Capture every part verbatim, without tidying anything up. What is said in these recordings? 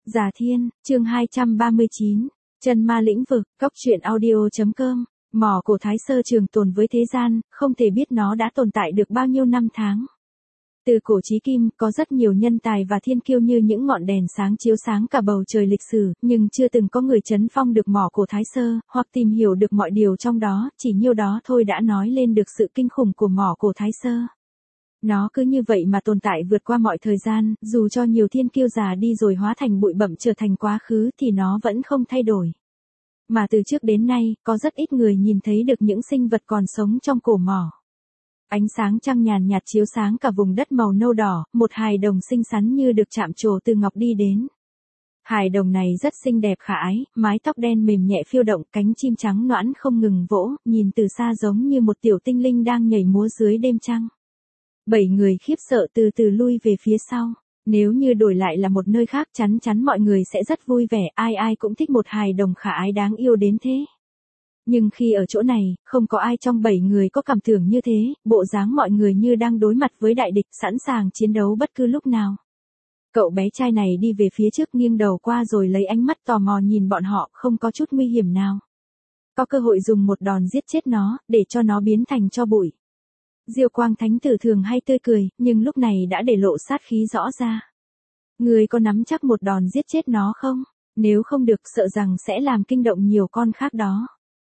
Già Thiên, chương hai trăm ba mươi chín, Chân Ma Lĩnh Vực, Cốc truyện audio.com, mỏ cổ Thái Sơ trường tồn với thế gian, không thể biết nó đã tồn tại được bao nhiêu năm tháng. Từ cổ chí kim, có rất nhiều nhân tài và thiên kiêu như những ngọn đèn sáng chiếu sáng cả bầu trời lịch sử, nhưng chưa từng có người trấn phong được mỏ cổ Thái Sơ, hoặc tìm hiểu được mọi điều trong đó, chỉ nhiêu đó thôi đã nói lên được sự kinh khủng của mỏ cổ Thái Sơ. Nó cứ như vậy mà tồn tại vượt qua mọi thời gian, dù cho nhiều thiên kiêu già đi rồi hóa thành bụi bặm trở thành quá khứ thì nó vẫn không thay đổi. Mà từ trước đến nay, có rất ít người nhìn thấy được những sinh vật còn sống trong cổ mỏ. Ánh sáng trăng nhàn nhạt chiếu sáng cả vùng đất màu nâu đỏ, một hài đồng xinh xắn như được chạm trổ từ ngọc đi đến. Hài đồng này rất xinh đẹp khả ái, mái tóc đen mềm nhẹ phiêu động, cánh chim trắng nõn không ngừng vỗ, nhìn từ xa giống như một tiểu tinh linh đang nhảy múa dưới đêm trăng. Bảy người khiếp sợ từ từ lui về phía sau. Nếu như đổi lại là một nơi khác chắn chắn mọi người sẽ rất vui vẻ, ai ai cũng thích một hài đồng khả ái đáng yêu đến thế. Nhưng khi ở chỗ này, không có ai trong bảy người có cảm tưởng như thế, bộ dáng mọi người như đang đối mặt với đại địch, sẵn sàng chiến đấu bất cứ lúc nào. Cậu bé trai này đi về phía trước nghiêng đầu qua rồi lấy ánh mắt tò mò nhìn bọn họ, không có chút nguy hiểm nào. Có cơ hội dùng một đòn giết chết nó, để cho nó biến thành tro bụi. Diêu Quang Thánh Tử thường hay tươi cười, nhưng lúc này đã để lộ sát khí rõ ra. Người có nắm chắc một đòn giết chết nó không? Nếu không được sợ rằng sẽ làm kinh động nhiều con khác đó.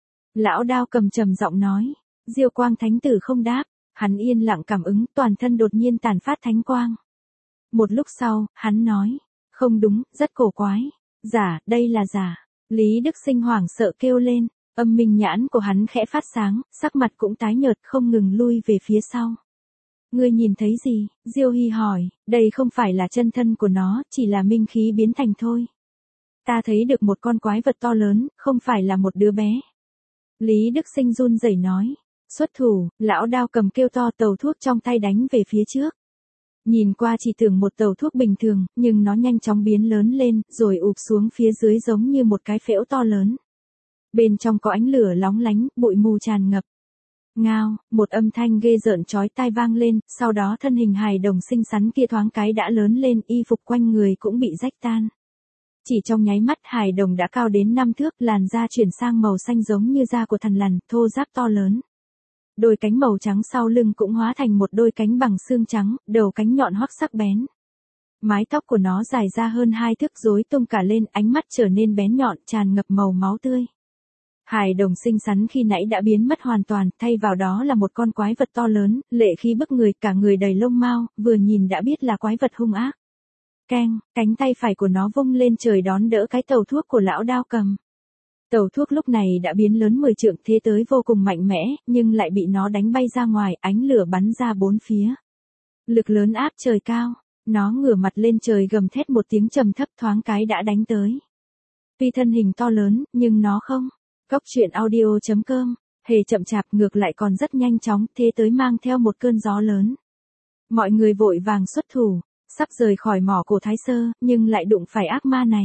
Lão Đao Cầm trầm giọng nói. Diêu Quang Thánh Tử không đáp, hắn yên lặng cảm ứng, toàn thân đột nhiên tản phát thánh quang. Một lúc sau, hắn nói, không đúng, rất cổ quái. Giả, đây là giả. Lý Đức Sinh hoảng sợ kêu lên. Âm minh nhãn của hắn khẽ phát sáng, sắc mặt cũng tái nhợt không ngừng lui về phía sau. Ngươi nhìn thấy gì? Diêu Hy hỏi, đây không phải là chân thân của nó, chỉ là minh khí biến thành thôi. Ta thấy được một con quái vật to lớn, không phải là một đứa bé. Lý Đức Sinh run rẩy nói, xuất thủ, lão Đao Cầm kêu to tàu thuốc trong tay đánh về phía trước. Nhìn qua chỉ tưởng một tàu thuốc bình thường, nhưng nó nhanh chóng biến lớn lên, rồi ụp xuống phía dưới giống như một cái phễu to lớn. Bên trong có ánh lửa lóng lánh, bụi mù tràn ngập. Ngao, một âm thanh ghê rợn chói tai vang lên, sau đó thân hình hài đồng xinh xắn kia thoáng cái đã lớn lên, y phục quanh người cũng bị rách tan. Chỉ trong nháy mắt hài đồng đã cao đến năm thước, làn da chuyển sang màu xanh giống như da của thằn lằn, thô ráp to lớn. Đôi cánh màu trắng sau lưng cũng hóa thành một đôi cánh bằng xương trắng, đầu cánh nhọn hoắt sắc bén. Mái tóc của nó dài ra hơn hai thước rối tung cả lên, ánh mắt trở nên bén nhọn, tràn ngập màu máu tươi. Hài đồng xinh xắn khi nãy đã biến mất hoàn toàn, thay vào đó là một con quái vật to lớn, lệ khí bức người, cả người đầy lông mao, vừa nhìn đã biết là quái vật hung ác. Keng, cánh tay phải của nó vung lên trời đón đỡ cái tàu thuốc của lão Đao Cầm. Tàu thuốc lúc này đã biến lớn mười trượng, thế tới vô cùng mạnh mẽ, nhưng lại bị nó đánh bay ra ngoài, ánh lửa bắn ra bốn phía. Lực lớn áp trời cao, nó ngửa mặt lên trời gầm thét một tiếng trầm thấp, thoáng cái đã đánh tới. Tuy thân hình to lớn, nhưng nó không. Cốc truyện audio.com, hề chậm chạp, ngược lại còn rất nhanh chóng, thế tới mang theo một cơn gió lớn. Mọi người vội vàng xuất thủ, sắp rời khỏi mỏ cổ Thái Sơ, nhưng lại đụng phải ác ma này.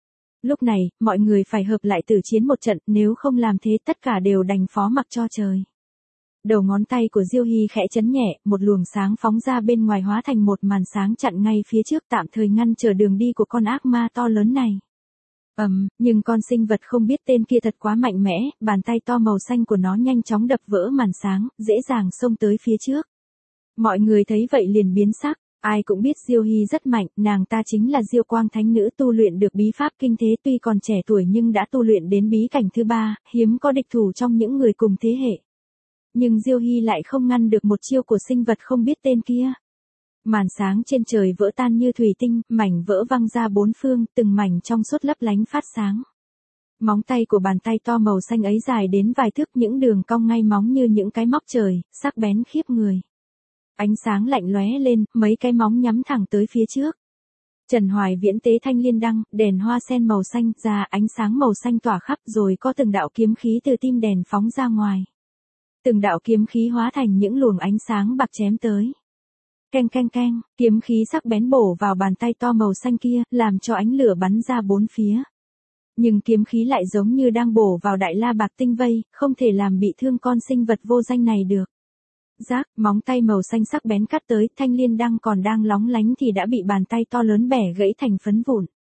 Lúc này, mọi người phải hợp lại tử chiến một trận, nếu không làm thế tất cả đều đành phó mặc cho trời. Đầu ngón tay của Diêu Hy khẽ chấn nhẹ, một luồng sáng phóng ra bên ngoài hóa thành một màn sáng chặn ngay phía trước, tạm thời ngăn trở đường đi của con ác ma to lớn này. Ầm, um, nhưng con sinh vật không biết tên kia thật quá mạnh mẽ, bàn tay to màu xanh của nó nhanh chóng đập vỡ màn sáng, dễ dàng xông tới phía trước. Mọi người thấy vậy liền biến sắc, ai cũng biết Diêu Hy rất mạnh, nàng ta chính là Diêu Quang Thánh Nữ tu luyện được bí pháp kinh thế, tuy còn trẻ tuổi nhưng đã tu luyện đến bí cảnh thứ ba, hiếm có địch thủ trong những người cùng thế hệ. Nhưng Diêu Hy lại không ngăn được một chiêu của sinh vật không biết tên kia. Màn sáng trên trời vỡ tan như thủy tinh, mảnh vỡ văng ra bốn phương, từng mảnh trong suốt lấp lánh phát sáng. Móng tay của bàn tay to màu xanh ấy dài đến vài thước, những đường cong ngay móng như những cái móc trời, sắc bén khiếp người. Ánh sáng lạnh lóe lên, mấy cái móng nhắm thẳng tới phía trước. Trần Hoài Viễn tế thanh liên đăng, đèn hoa sen màu xanh, ra ánh sáng màu xanh tỏa khắp, rồi có từng đạo kiếm khí từ tim đèn phóng ra ngoài. Từng đạo kiếm khí hóa thành những luồng ánh sáng bạc chém tới. Keng keng keng, kiếm khí sắc bén bổ vào bàn tay to màu xanh kia, làm cho ánh lửa bắn ra bốn phía. Nhưng kiếm khí lại giống như đang bổ vào đại la bạc tinh vây, không thể làm bị thương con sinh vật vô danh này được. Rác, móng tay màu xanh sắc bén cắt tới, thanh liên đăng còn đang lóng lánh thì đã bị bàn tay to lớn bẻ gãy thành phấn vụn.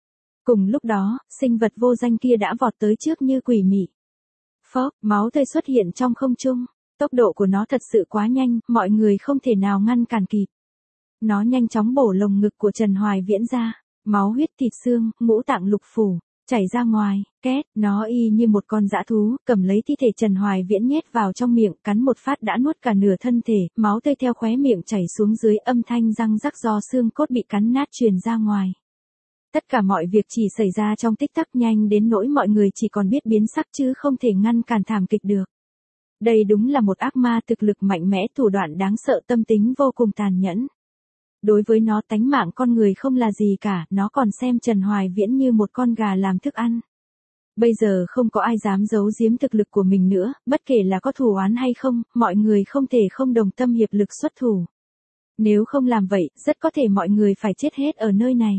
Cùng lúc đó, sinh vật vô danh kia đã vọt tới trước như quỷ mị. Phốc, máu tươi xuất hiện trong không trung. Tốc độ của nó thật sự quá nhanh, mọi người không thể nào ngăn cản kịp. Nó nhanh chóng bổ lồng ngực của Trần Hoài Viễn ra, máu huyết thịt xương, ngũ tạng lục phủ, chảy ra ngoài, két, nó y như một con dã thú, cầm lấy thi thể Trần Hoài Viễn nhét vào trong miệng, cắn một phát đã nuốt cả nửa thân thể, máu tươi theo khóe miệng chảy xuống dưới, âm thanh răng rắc do xương cốt bị cắn nát truyền ra ngoài. Tất cả mọi việc chỉ xảy ra trong tích tắc, nhanh đến nỗi mọi người chỉ còn biết biến sắc chứ không thể ngăn cản thảm kịch được. Đây đúng là một ác ma thực lực mạnh mẽ, thủ đoạn đáng sợ, tâm tính vô cùng tàn nhẫn. Đối với nó, tánh mạng con người không là gì cả, nó còn xem Trần Hoài Viễn như một con gà làm thức ăn. Bây giờ không có ai dám giấu giếm thực lực của mình nữa, bất kể là có thù oán hay không, mọi người không thể không đồng tâm hiệp lực xuất thủ. Nếu không làm vậy, rất có thể mọi người phải chết hết ở nơi này.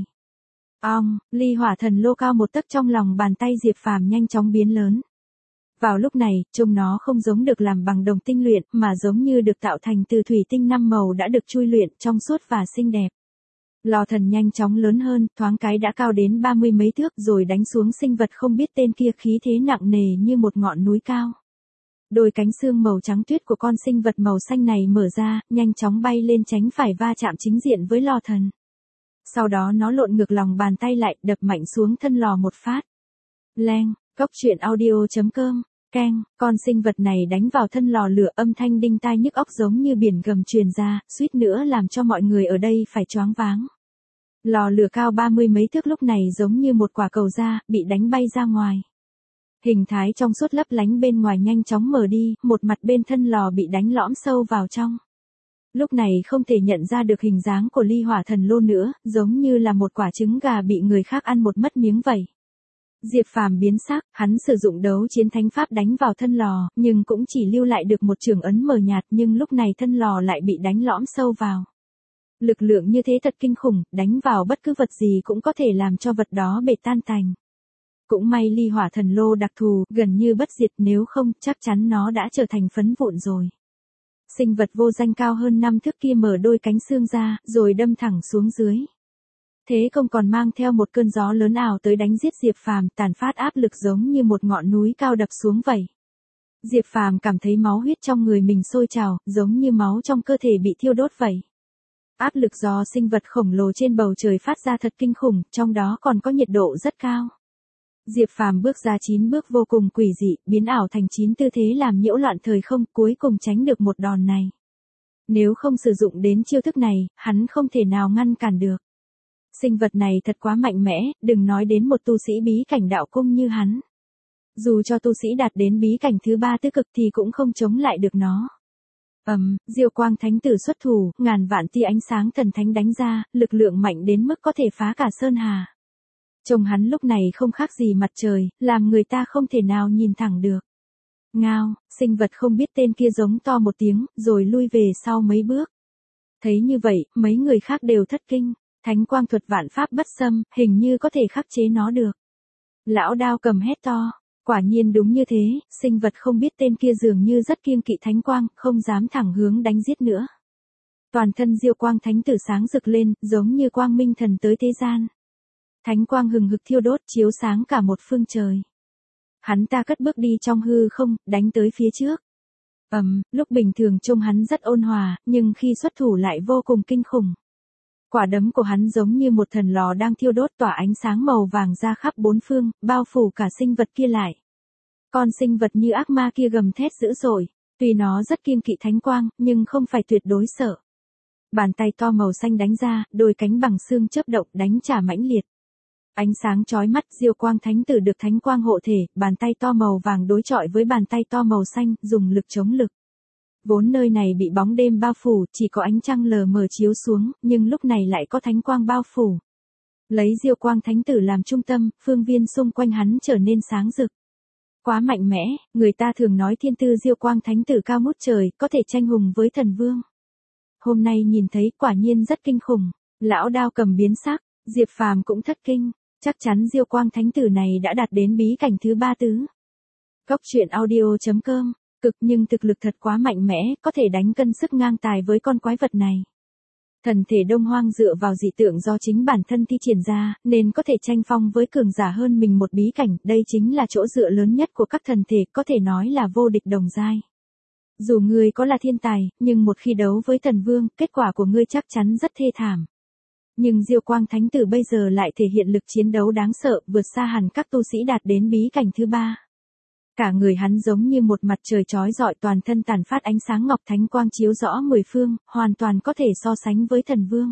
Ong, ly hỏa thần lô cao một tấc trong lòng bàn tay Diệp Phàm nhanh chóng biến lớn. Vào lúc này, trông nó không giống được làm bằng đồng tinh luyện, mà giống như được tạo thành từ thủy tinh năm màu đã được chui luyện, trong suốt và xinh đẹp. Lò thần nhanh chóng lớn hơn, thoáng cái đã cao đến ba mươi mấy thước rồi đánh xuống sinh vật không biết tên kia, khí thế nặng nề như một ngọn núi cao. Đôi cánh xương màu trắng tuyết của con sinh vật màu xanh này mở ra, nhanh chóng bay lên tránh phải va chạm chính diện với lò thần. Sau đó nó lộn ngược lòng bàn tay lại, đập mạnh xuống thân lò một phát. Leng, cốc truyện audio chấm com. Keng, con sinh vật này đánh vào thân lò lửa, âm thanh đinh tai nhức óc giống như biển gầm truyền ra, suýt nữa làm cho mọi người ở đây phải choáng váng. Lò lửa cao ba mươi mấy thước lúc này giống như một quả cầu da, bị đánh bay ra ngoài. Hình thái trong suốt lấp lánh bên ngoài nhanh chóng mở đi, một mặt bên thân lò bị đánh lõm sâu vào trong. Lúc này không thể nhận ra được hình dáng của ly hỏa thần lô nữa, giống như là một quả trứng gà bị người khác ăn một mất miếng vậy. Diệp Phàm biến sắc, hắn sử dụng đấu chiến thánh pháp đánh vào thân lò, nhưng cũng chỉ lưu lại được một trường ấn mờ nhạt, nhưng lúc này thân lò lại bị đánh lõm sâu vào. Lực lượng như thế thật kinh khủng, đánh vào bất cứ vật gì cũng có thể làm cho vật đó bể tan tành. Cũng may ly hỏa thần lô đặc thù, gần như bất diệt, nếu không, chắc chắn nó đã trở thành phấn vụn rồi. Sinh vật vô danh cao hơn năm thước kia mở đôi cánh xương ra, rồi đâm thẳng xuống dưới. Thế không còn mang theo một cơn gió lớn ảo tới đánh giết Diệp Phàm, tàn phát áp lực giống như một ngọn núi cao đập xuống vậy. Diệp Phàm cảm thấy máu huyết trong người mình sôi trào, giống như máu trong cơ thể bị thiêu đốt vậy. Áp lực do sinh vật khổng lồ trên bầu trời phát ra thật kinh khủng, trong đó còn có nhiệt độ rất cao. Diệp Phàm bước ra chín bước vô cùng quỷ dị, biến ảo thành chín tư thế làm nhiễu loạn thời không, cuối cùng tránh được một đòn này. Nếu không sử dụng đến chiêu thức này, hắn không thể nào ngăn cản được. Sinh vật này thật quá mạnh mẽ, đừng nói đến một tu sĩ bí cảnh đạo cung như hắn. Dù cho tu sĩ đạt đến bí cảnh thứ ba tứ cực thì cũng không chống lại được nó. Ầm, um, Diêu Quang Thánh Tử xuất thủ, ngàn vạn tia ánh sáng thần thánh đánh ra, lực lượng mạnh đến mức có thể phá cả sơn hà. Trông hắn lúc này không khác gì mặt trời, làm người ta không thể nào nhìn thẳng được. Ngao, sinh vật không biết tên kia giống to một tiếng, rồi lui về sau mấy bước. Thấy như vậy, mấy người khác đều thất kinh. Thánh quang thuật vạn pháp bất xâm, hình như có thể khắc chế nó được. Lão Đao cầm hét to, quả nhiên đúng như thế, sinh vật không biết tên kia dường như rất kiêng kỵ thánh quang, không dám thẳng hướng đánh giết nữa. Toàn thân Diêu Quang Thánh Tử sáng rực lên, giống như quang minh thần tới thế gian. Thánh quang hừng hực thiêu đốt, chiếu sáng cả một phương trời. Hắn ta cất bước đi trong hư không, đánh tới phía trước. Ầm, um, lúc bình thường trông hắn rất ôn hòa, nhưng khi xuất thủ lại vô cùng kinh khủng. Quả đấm của hắn giống như một thần lò đang thiêu đốt, tỏa ánh sáng màu vàng ra khắp bốn phương, bao phủ cả sinh vật kia lại. Con sinh vật như ác ma kia gầm thét dữ dội, tuy nó rất kiêng kỵ thánh quang, nhưng không phải tuyệt đối sợ. Bàn tay to màu xanh đánh ra, đôi cánh bằng xương chớp động đánh trả mãnh liệt. Ánh sáng chói mắt, Diêu Quang Thánh Tử được thánh quang hộ thể, bàn tay to màu vàng đối chọi với bàn tay to màu xanh, dùng lực chống lực. Vốn nơi này bị bóng đêm bao phủ, chỉ có ánh trăng lờ mờ chiếu xuống, nhưng lúc này lại có thánh quang bao phủ. Lấy Diêu Quang Thánh Tử làm trung tâm, phương viên xung quanh hắn trở nên sáng rực. Quá mạnh mẽ, người ta thường nói thiên tư Diêu Quang Thánh Tử cao ngút trời, có thể tranh hùng với thần vương. Hôm nay nhìn thấy quả nhiên rất kinh khủng, lão Đao cầm biến sắc, Diệp Phàm cũng thất kinh, chắc chắn Diêu Quang Thánh Tử này đã đạt đến bí cảnh thứ ba tứ. Cốc truyện audio chấm com. Cực nhưng thực lực thật quá mạnh mẽ, có thể đánh cân sức ngang tài với con quái vật này. Thần thể Đông Hoang dựa vào dị tượng do chính bản thân thi triển ra, nên có thể tranh phong với cường giả hơn mình một bí cảnh, đây chính là chỗ dựa lớn nhất của các thần thể, có thể nói là vô địch đồng giai. Dù ngươi có là thiên tài, nhưng một khi đấu với thần vương, kết quả của ngươi chắc chắn rất thê thảm. Nhưng Diêu Quang Thánh Tử bây giờ lại thể hiện lực chiến đấu đáng sợ, vượt xa hẳn các tu sĩ đạt đến bí cảnh thứ ba. Cả người hắn giống như một mặt trời chói rọi, toàn thân tản phát ánh sáng ngọc thánh quang chiếu rõ mười phương, hoàn toàn có thể so sánh với thần vương.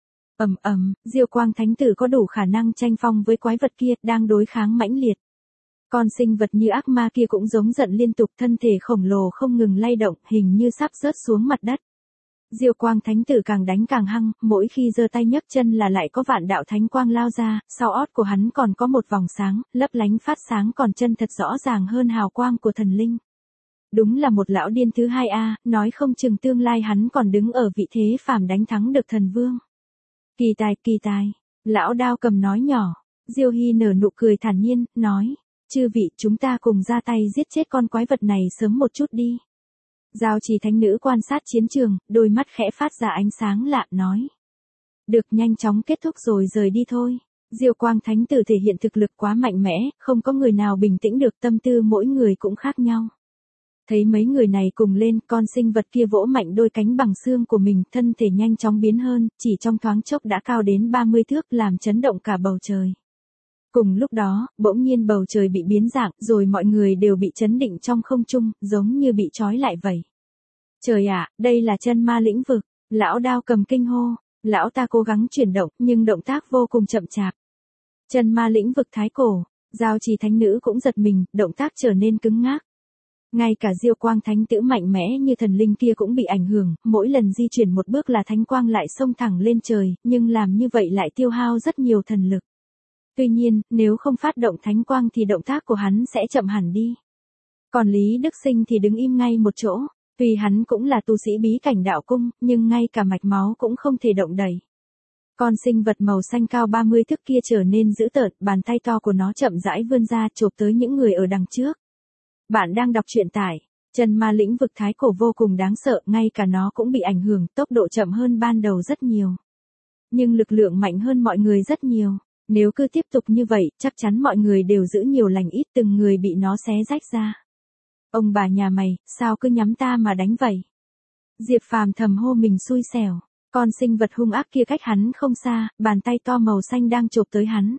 Ầm ầm, Diêu Quang Thánh Tử có đủ khả năng tranh phong với quái vật kia, đang đối kháng mãnh liệt. Con sinh vật như ác ma kia cũng giống giận liên tục, thân thể khổng lồ không ngừng lay động, hình như sắp rớt xuống mặt đất. Diêu Quang Thánh Tử càng đánh càng hăng, mỗi khi giơ tay nhấc chân là lại có vạn đạo thánh quang lao ra, sau ót của hắn còn có một vòng sáng, lấp lánh phát sáng còn chân thật rõ ràng hơn hào quang của thần linh. Đúng là một lão điên thứ hai a, nói không chừng tương lai hắn còn đứng ở vị thế phàm đánh thắng được thần vương. Kỳ tài, kỳ tài, lão Đao Cầm nói nhỏ. Diêu Hy nở nụ cười thản nhiên, nói, chư vị, chúng ta cùng ra tay giết chết con quái vật này sớm một chút đi. Giao Trì Thánh Nữ quan sát chiến trường, đôi mắt khẽ phát ra ánh sáng lạ, nói. Được, nhanh chóng kết thúc rồi rời đi thôi. Diêu Quang Thánh Tử thể hiện thực lực quá mạnh mẽ, không có người nào bình tĩnh được, tâm tư mỗi người cũng khác nhau. Thấy mấy người này cùng lên, con sinh vật kia vỗ mạnh đôi cánh bằng xương của mình, thân thể nhanh chóng biến hơn, chỉ trong thoáng chốc đã cao đến ba mươi thước, làm chấn động cả bầu trời. Cùng lúc đó, bỗng nhiên bầu trời bị biến dạng, rồi mọi người đều bị chấn định trong không trung, giống như bị trói lại vậy. Trời ạ, đây là chân ma lĩnh vực. Lão Đao Cầm kinh hô. Lão ta cố gắng chuyển động, nhưng động tác vô cùng chậm chạp. Chân ma lĩnh vực thái cổ. Giao Trì Thánh Nữ cũng giật mình, động tác trở nên cứng ngắc. Ngay cả Diêu Quang Thánh Tử mạnh mẽ như thần linh kia cũng bị ảnh hưởng, mỗi lần di chuyển một bước là thánh quang lại xông thẳng lên trời, nhưng làm như vậy lại tiêu hao rất nhiều thần lực. Tuy nhiên, nếu không phát động thánh quang thì động tác của hắn sẽ chậm hẳn đi. Còn Lý Đức Sinh thì đứng im ngay một chỗ, tuy hắn cũng là tu sĩ bí cảnh đạo cung, nhưng ngay cả mạch máu cũng không thể động đẩy. Con sinh vật màu xanh cao ba mươi thước kia trở nên dữ tợn, bàn tay to của nó chậm rãi vươn ra chộp tới những người ở đằng trước. Bạn đang đọc truyện tải, chân ma lĩnh vực thái cổ vô cùng đáng sợ, ngay cả nó cũng bị ảnh hưởng, tốc độ chậm hơn ban đầu rất nhiều. Nhưng lực lượng mạnh hơn mọi người rất nhiều. Nếu cứ tiếp tục như vậy, chắc chắn mọi người đều giữ nhiều lành ít, từng người bị nó xé rách ra. Ông bà nhà mày, sao cứ nhắm ta mà đánh vậy? Diệp Phàm thầm hô mình xui xẻo, con sinh vật hung ác kia cách hắn không xa, bàn tay to màu xanh đang chộp tới hắn.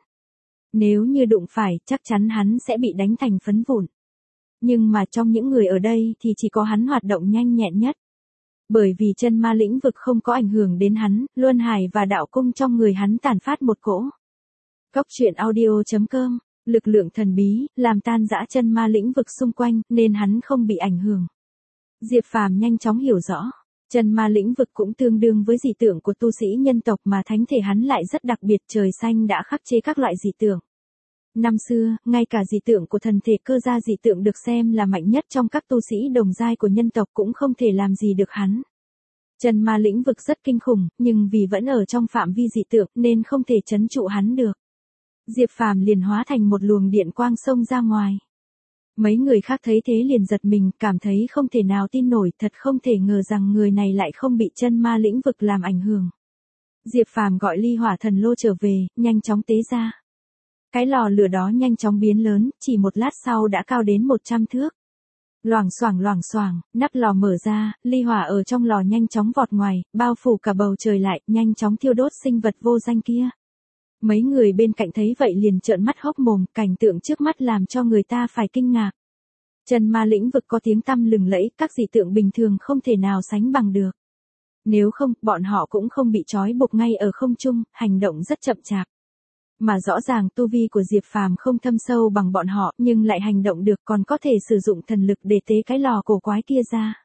Nếu như đụng phải, chắc chắn hắn sẽ bị đánh thành phấn vụn. Nhưng mà trong những người ở đây thì chỉ có hắn hoạt động nhanh nhẹn nhất. Bởi vì chân ma lĩnh vực không có ảnh hưởng đến hắn, luân hải và đạo cung trong người hắn tản phát một cỗ. Cốc truyện audio chấm com, lực lượng thần bí, làm tan rã chân ma lĩnh vực xung quanh, nên hắn không bị ảnh hưởng. Diệp Phàm nhanh chóng hiểu rõ, chân ma lĩnh vực cũng tương đương với dị tượng của tu sĩ nhân tộc mà thánh thể hắn lại rất đặc biệt, trời xanh đã khắc chế các loại dị tượng. Năm xưa, ngay cả dị tượng của thần thể cơ gia dị tượng được xem là mạnh nhất trong các tu sĩ đồng giai của nhân tộc cũng không thể làm gì được hắn. Chân ma lĩnh vực rất kinh khủng, nhưng vì vẫn ở trong phạm vi dị tượng nên không thể trấn trụ hắn được. Diệp Phàm liền hóa thành một luồng điện quang xông ra ngoài. Mấy người khác thấy thế liền giật mình, cảm thấy không thể nào tin nổi, thật không thể ngờ rằng người này lại không bị chân ma lĩnh vực làm ảnh hưởng. Diệp Phàm gọi ly hỏa thần lô trở về, nhanh chóng tế ra. Cái lò lửa đó nhanh chóng biến lớn, chỉ một lát sau đã cao đến một trăm thước. Loảng xoảng loảng xoảng, nắp lò mở ra, ly hỏa ở trong lò nhanh chóng vọt ngoài, bao phủ cả bầu trời lại, nhanh chóng thiêu đốt sinh vật vô danh kia. Mấy người bên cạnh thấy vậy liền trợn mắt hốc mồm, cảnh tượng trước mắt làm cho người ta phải kinh ngạc. Chân ma lĩnh vực có tiếng tăm lừng lẫy, các dị tượng bình thường không thể nào sánh bằng được. Nếu không, bọn họ cũng không bị trói buộc ngay ở không trung, hành động rất chậm chạp. Mà rõ ràng tu vi của Diệp Phàm không thâm sâu bằng bọn họ, nhưng lại hành động được, còn có thể sử dụng thần lực để tế cái lò cổ quái kia ra.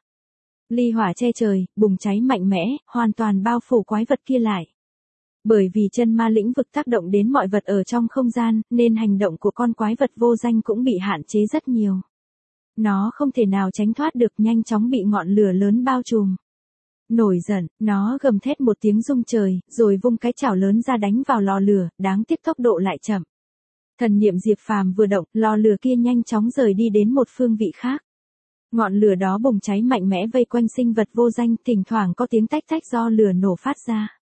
Ly hỏa che trời, bùng cháy mạnh mẽ, hoàn toàn bao phủ quái vật kia lại. Bởi vì chân ma lĩnh vực tác động đến mọi vật ở trong không gian, nên hành động của con quái vật vô danh cũng bị hạn chế rất nhiều. Nó không thể nào tránh thoát được, nhanh chóng bị ngọn lửa lớn bao trùm. Nổi giận, nó gầm thét một tiếng rung trời, rồi vung cái chảo lớn ra đánh vào lò lửa, đáng tiếc tốc độ lại chậm. Thần niệm Diệp Phàm vừa động, lò lửa kia nhanh chóng rời đi đến một phương vị khác. Ngọn lửa đó bùng cháy mạnh mẽ vây quanh sinh vật vô danh, thỉnh thoảng có tiếng tách tách do lửa nổ phát ra.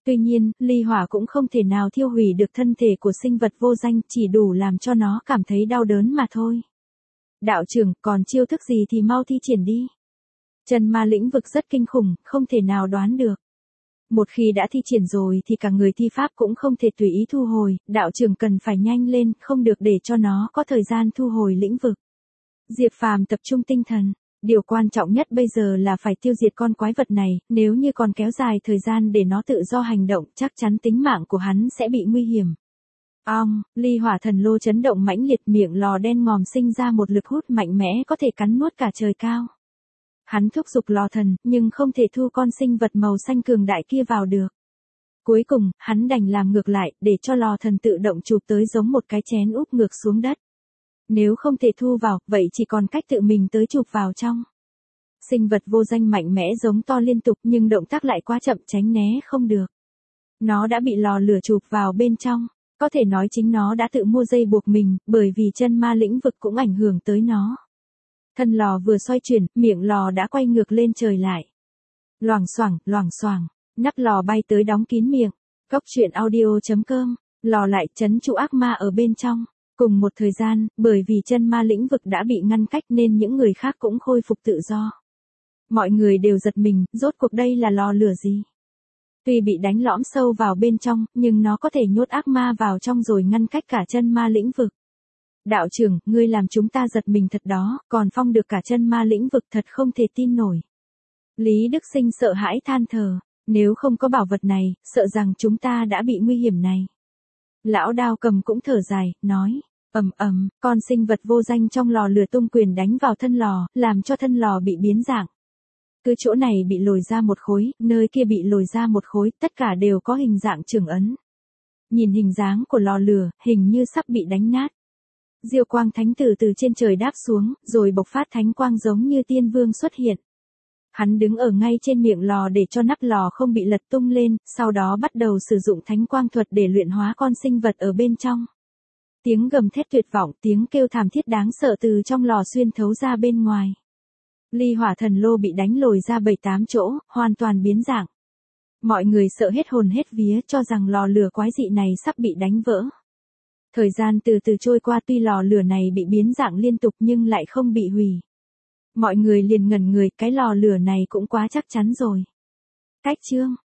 Tuy nhiên, ly hỏa cũng không thể nào thiêu hủy được thân thể của sinh vật vô danh, chỉ đủ làm cho nó cảm thấy đau đớn mà thôi. Đạo trưởng, còn chiêu thức gì thì mau thi triển đi. Chân ma lĩnh vực rất kinh khủng, không thể nào đoán được. Một khi đã thi triển rồi thì cả người thi pháp cũng không thể tùy ý thu hồi, đạo trưởng cần phải nhanh lên, không được để cho nó có thời gian thu hồi lĩnh vực. Diệp Phàm tập trung tinh thần, điều quan trọng nhất bây giờ là phải tiêu diệt con quái vật này, nếu như còn kéo dài thời gian để nó tự do hành động, chắc chắn tính mạng của hắn sẽ bị nguy hiểm. Ong, ly hỏa thần lô chấn động mãnh liệt, miệng lò đen ngòm sinh ra một lực hút mạnh mẽ có thể cắn nuốt cả trời cao. Hắn thúc giục lò thần, nhưng không thể thu con sinh vật màu xanh cường đại kia vào được. Cuối cùng, hắn đành làm ngược lại, để cho lò thần tự động chụp tới giống một cái chén úp ngược xuống đất. Nếu không thể thu vào, vậy chỉ còn cách tự mình tới chụp vào trong. Sinh vật vô danh mạnh mẽ giống to liên tục nhưng động tác lại quá chậm, tránh né không được. Nó đã bị lò lửa chụp vào bên trong. Có thể nói chính nó đã tự mua dây buộc mình, bởi vì chân ma lĩnh vực cũng ảnh hưởng tới nó. Thân lò vừa xoay chuyển, miệng lò đã quay ngược lên trời lại. Loảng xoảng, loảng xoảng, nắp lò bay tới đóng kín miệng. Cốc truyện audio chấm com, lò lại trấn trụ ác ma ở bên trong. Cùng một thời gian, bởi vì chân ma lĩnh vực đã bị ngăn cách nên những người khác cũng khôi phục tự do. Mọi người đều giật mình, rốt cuộc đây là lò lửa gì? Tuy bị đánh lõm sâu vào bên trong, nhưng nó có thể nhốt ác ma vào trong rồi ngăn cách cả chân ma lĩnh vực. Đạo trưởng, ngươi làm chúng ta giật mình thật đó, còn phong được cả chân ma lĩnh vực, thật không thể tin nổi. Lý Đức Sinh sợ hãi than thở, nếu không có bảo vật này, sợ rằng chúng ta đã bị nguy hiểm này. Lão Đao Cầm cũng thở dài, nói, ầm ầm, con sinh vật vô danh trong lò lửa tung quyền đánh vào thân lò, làm cho thân lò bị biến dạng. Cứ chỗ này bị lồi ra một khối, nơi kia bị lồi ra một khối, tất cả đều có hình dạng trưởng ấn. Nhìn hình dáng của lò lửa, hình như sắp bị đánh nát. Diêu Quang Thánh Tử từ trên trời đáp xuống, rồi bộc phát thánh quang giống như tiên vương xuất hiện. Hắn đứng ở ngay trên miệng lò để cho nắp lò không bị lật tung lên, sau đó bắt đầu sử dụng thánh quang thuật để luyện hóa con sinh vật ở bên trong. Tiếng gầm thét tuyệt vọng, tiếng kêu thảm thiết đáng sợ từ trong lò xuyên thấu ra bên ngoài. Ly hỏa thần lô bị đánh lồi ra bảy tám chỗ, hoàn toàn biến dạng. Mọi người sợ hết hồn hết vía, cho rằng lò lửa quái dị này sắp bị đánh vỡ. Thời gian từ từ trôi qua, tuy lò lửa này bị biến dạng liên tục nhưng lại không bị hủy. Mọi người liền ngẩn người, cái lò lửa này cũng quá chắc chắn rồi. Cách chương